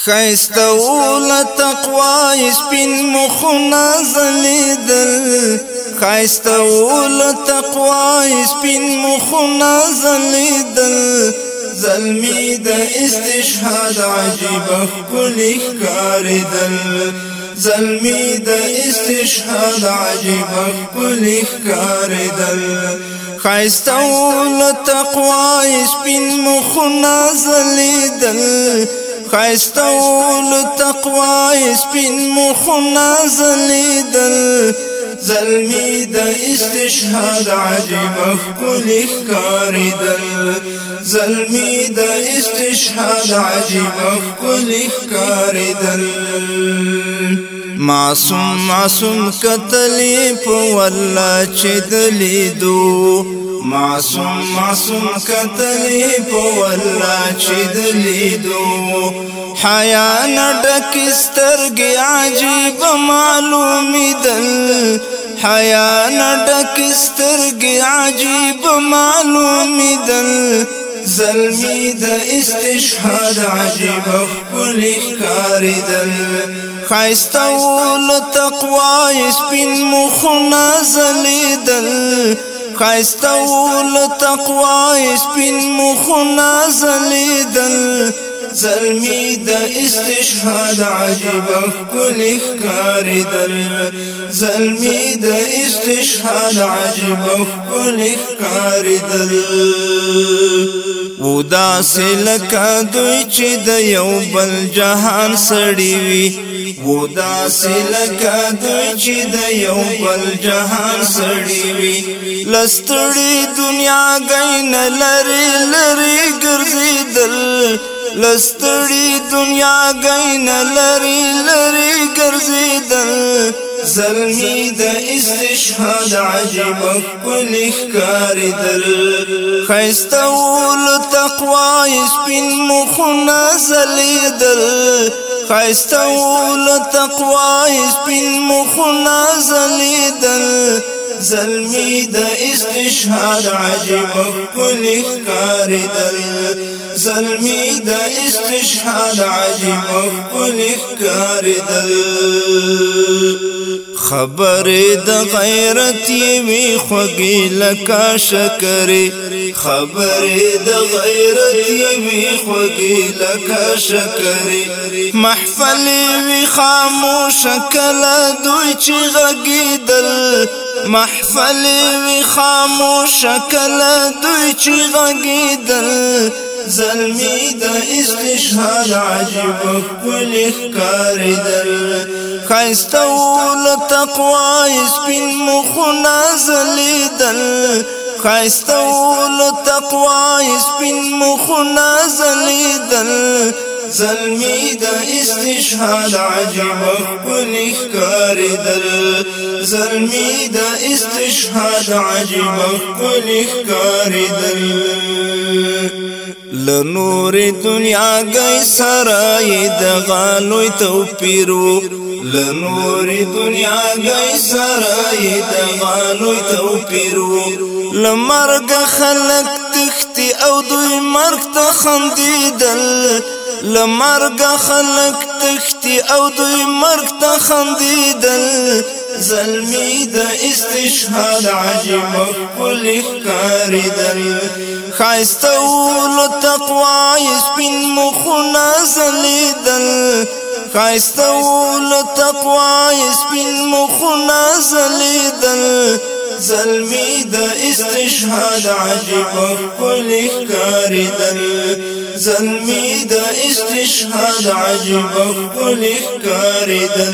خایستول تقوی سپین مخونه زلیدل خایستول تقوی سپین مخونه زلیدل زلمی د استشهاد عجیب ښکلی ښکارېدل زلمی د استشهاد عجیب ښکلی ښکارېدل خایستول تقوی سپین مخونه زلیدل خایستول تقوی سپین مخونه زلیدل زلمی د استشهاد عجیب ښکلی ښکارېدل زلمی د استشهاد عجیب ښکلی ښکارېدل معصوم کتلی په والله چې د لیدو معصوم کتلی په والله چې د لیدو حیا نه ډکې سترګې عجیب معلومېدل حیا نه ډکې سترګې عجیب معلومېدل زلمی د استشهاد عجیب ښکلی ښکارېدل خایستول تقوی سپین مخونه زلیدل خایستول تقوی سپین مخونه زلیدل زلمی د استشهاد عجیب ښکلی ښکارېدل زلمی د استشهاد عجیب ښکلی ښکارېدل و داسې لکه دوی چې د یو بل جهان سړي وي و داسې لکه دوی چې د یو بل جهان سړي وي له ستړې دنیاګۍ نه لرې ګرځېدل له ستړې دنیاګۍ نه لرې ګرځېدل زلمی د استشهاد عجیب ښکلی ښکارېدل خایستول تقوی سپین مخونه زلیدل خایستول تقوی سپین مخونه زلیدل زلمی د استشهاد عجیب ښکلی ښکارېدل زلمی د استشهاد عجیب ښکلی ښکارېدل خبرې د غیرت یوې خوږې لکه شکرې خبرې د غیرت یوې خوږې لکه شکرې محفل وي خاموشه کله دوی چې غږېدل محفل وي خاموشه کله دوی چې غږېدل زلمی د استشهاد عجیب ښکلی ښکارېدل خایستول تقوی سپین مخونه زلیدل خایستول تقوی سپین مخونه زلیدل زلمی د استشهاد عجیب ښکلی ښکارېدل زلمی د استشهاد عجیب ښکلی ښکارېدل لنور دنیاګۍ سره یې دغه لوی توپیر و لنور دنیاګۍ سره یې دغه لوی توپیر و له مرګه خلک تښتي او دوی مرګ ته خندېدل له مرګه خلک تښتي او دوی مرګ ته خندېدل زلمی د استشهاد عجیب ښکلی ښکارېدل خایستول تقوی سپین مخونه زلیدل خایستول تقوی سپین مخونه زلیدل زلمی د استشهاد عجیب ښکلی ښکارېدل زلمی د استشهاد عجیب ښکلی ښکارېدل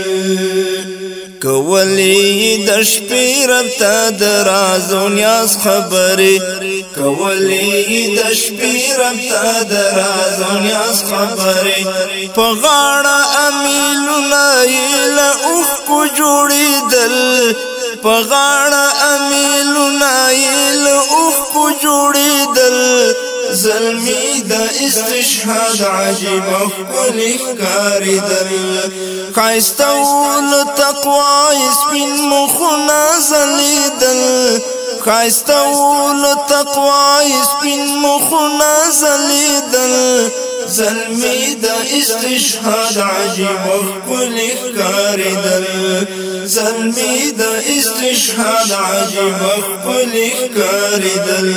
کولی د شپې رب ته د راز و نیاز خبرې کولی د شپې رب ته د راز و نیاز خبرې په غاړه امیلونه یې له اوښکو جوړېدل په غاړه امیلونه یې له اوښکو جوړېدل زلمی د استشهاد عجیب ښکلی ښکارېدل خایستول تقوی سپین مخونه زلیدل خایستول تقوی سپین مخونه زلیدل زلمی دا استشهاد عجیب ښکلی ښکارېدل زلمی دا استشهاد عجیب ښکلی ښکارېدل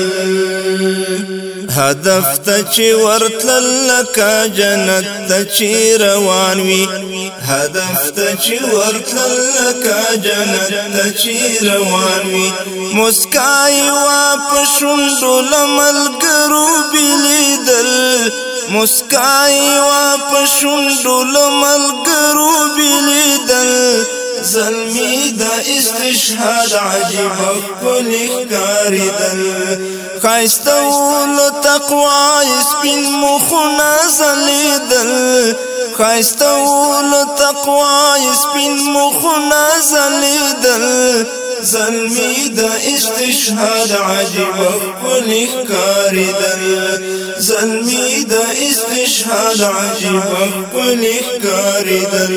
هدف ته چې ورتلل لکه جنت ته چې روان وي هدف ته چې ورتلل لکه جنت ته چې روان وي مسکای وا په شونډو له ملګرو بېلېدل مسکای وا په شونډو له ملګرو بېلېدل زلمی دا استشهاد عجیب ښکلی ښکارېدل ښایسته و له تقوا یې سپین مخونه ځلېدل ښایسته و له تقوا یې سپین مخونه ځلېدل زلمی دا استشهاد عجیب ښکلی ښکارېدل زلمی دا استشهاد عجیب ښکلی ښکارېدل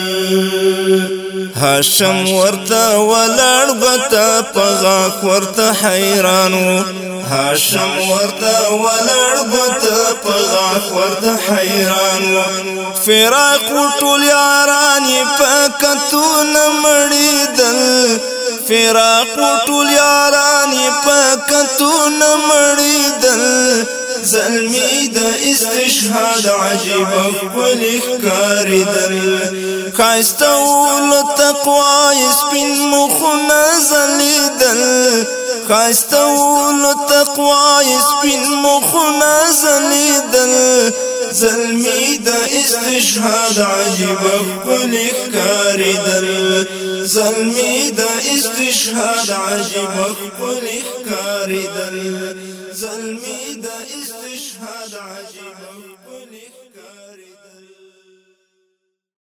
هاشم ورته ولاړ بته په غاښ ورته حیران و هاشم ورته ولاړ بته په غاښ ورته حیران و فراق و ټول یاران یې په کتو نه مړېدل فراق و ټول یاران یې په کتو نه مړېدل زلمی دا استشهاد عجیب ښکلی ښکارېدل ښایسته و له تقوا یې سپین مخونه ځلېدل ښایسته و له تقوا یې سپین مخونه ځلېدل زلمی دا استشهاد عجیب ښکلی ښکارېدل زلمی دا استشهاد عجیب ښکلی ښکارېدل زلمی